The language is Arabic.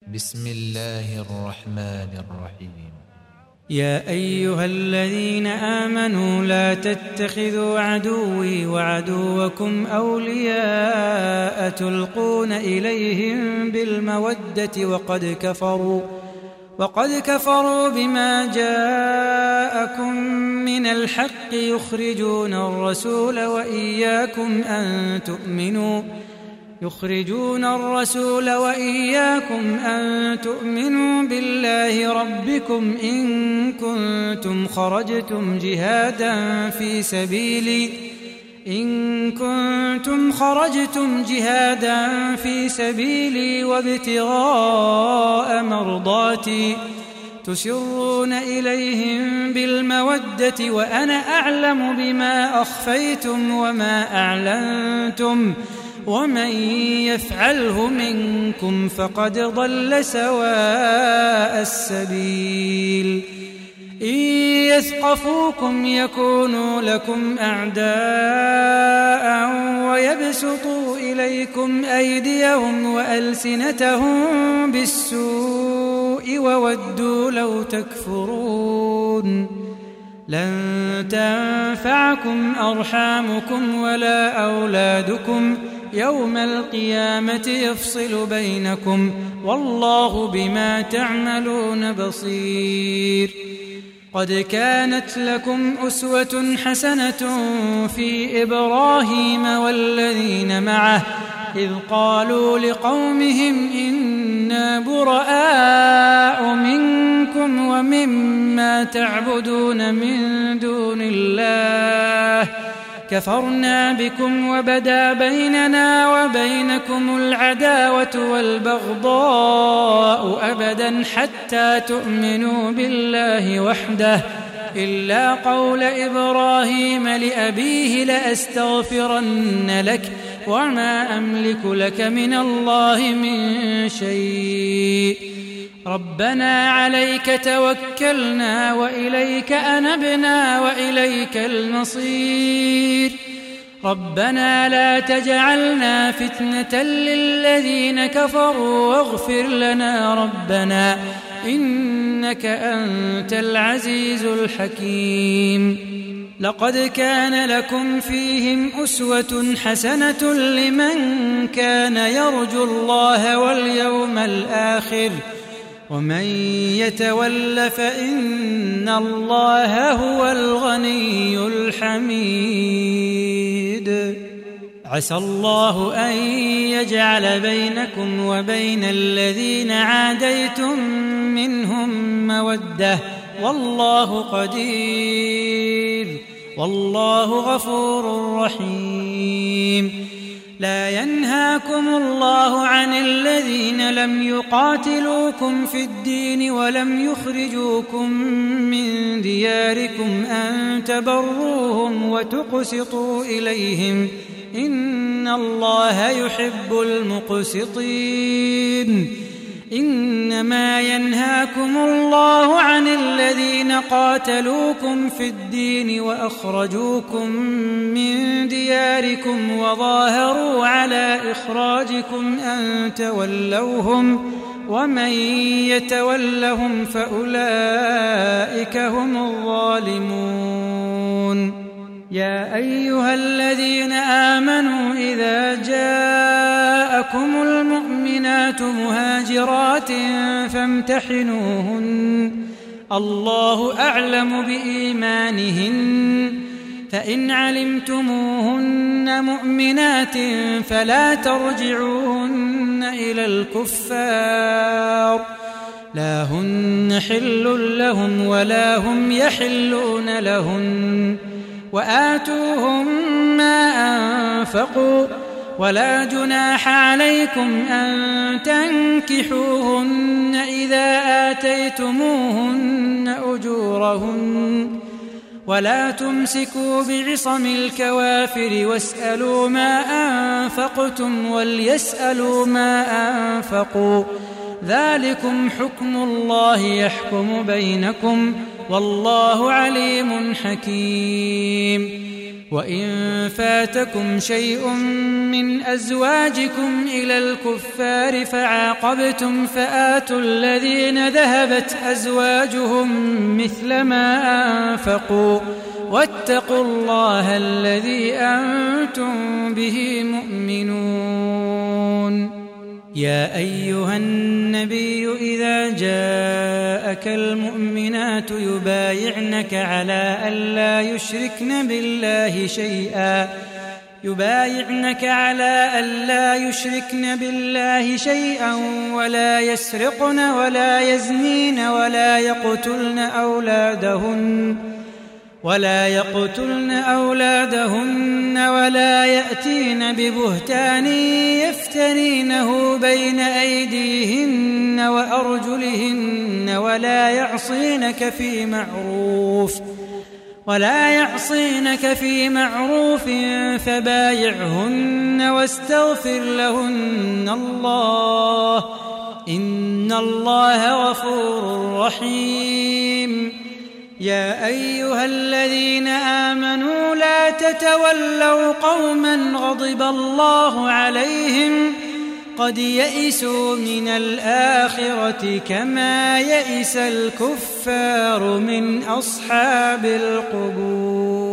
بسم الله الرحمن الرحيم. يا أيها الذين آمنوا لا تتخذوا عدوي وعدوكم أولياء تلقون إليهم بالمودة وقد كفروا بما جاءكم من الحق يخرجون الرسول وإياكم أن تؤمنوا بالله ربكم إن كنتم خرجتم جهادا في سبيلي وابتغاء مرضاتي تسرون إليهم بالمودة وأنا أعلم بما أخفيتم وما أعلنتم ومن يفعله منكم فقد ضل سواء السبيل. إن يثقفوكم يكونوا لكم أعداء ويبسطوا إليكم أيديهم وألسنتهم بالسوء وودوا لو تكفرون. لن تنفعكم أرحامكم ولا أولادكم يوم القيامة يفصل بينكم والله بما تعملون بصير. قد كانت لكم أسوة حسنة في إبراهيم والذين معه إذ قالوا لقومهم إنا براء منكم ومما تعبدون من دون الله كفرنا بكم وبدا بيننا وبينكم العداوة والبغضاء أبدا حتى تؤمنوا بالله وحده إلا قول إبراهيم لأبيه لأستغفرن لك وما أملك لك من الله من شيء ربنا عليك توكلنا وإليك أنبنا وإليك المصير. ربنا لا تجعلنا فتنة للذين كفروا واغفر لنا ربنا إنك أنت العزيز الحكيم. لقد كان لكم فيهم أسوة حسنة لمن كان يرجو الله واليوم الآخر ومن يتول فإن الله هو الغني الحميد. عسى الله أن يجعل بينكم وبين الذين عاديتم منهم مودة والله قدير والله غفور رحيم. لا ينهاكم الله عن الذين لم يقاتلوكم في الدين ولم يخرجوكم من دياركم أن تبروهم وتقسطوا إليهم إن الله يحب المقسطين. إنما ينهاكم الله عن الذين قاتلوكم في الدين وأخرجوكم من دياركم وظاهروا على إخراجكم أن تولوهم ومن يتولهم فأولئك هم الظالمون. يا أيها الذين آمنوا إذا جاءكم المؤمنات مهاجرات فامتحنوهن الله أعلم بإيمانهن فإن علمتموهن مؤمنات فلا ترجعوهن إلى الكفار لا هن حل لهم ولا هم يحلون لهن وآتوهم ما أنفقوا ولا جناح عليكم أن تنكحوهن إذا آتيتموهن أجورهن ولا تمسكوا بعصم الكوافر واسألوا ما أنفقتم وليسألوا ما أنفقوا ذلكم حكم الله يحكم بينكم والله عليم حكيم. وإن فاتكم شيء من أزواجكم إلى الكفار فعاقبتم فآتوا الذين ذهبت أزواجهم مثل ما أنفقوا واتقوا الله الذي أنتم به مؤمنون. يا أيها النبي إذا جاءك المؤمنات يبايعنك على ألا يشركن بالله شيئا ولا يسرقن ولا يزنين ولا يقتلن أولادهن ولا يأتين ببهتان يفترينه بين أيديهن وأرجلهن ولا يعصينك في معروف فبايعهن واستغفر لهن الله إن الله غفور رحيم. يا أيها الذين آمنوا لا تتولوا قوما غضب الله عليهم قد يئسوا من الآخرة كما يئس الكفار من أصحاب القبور.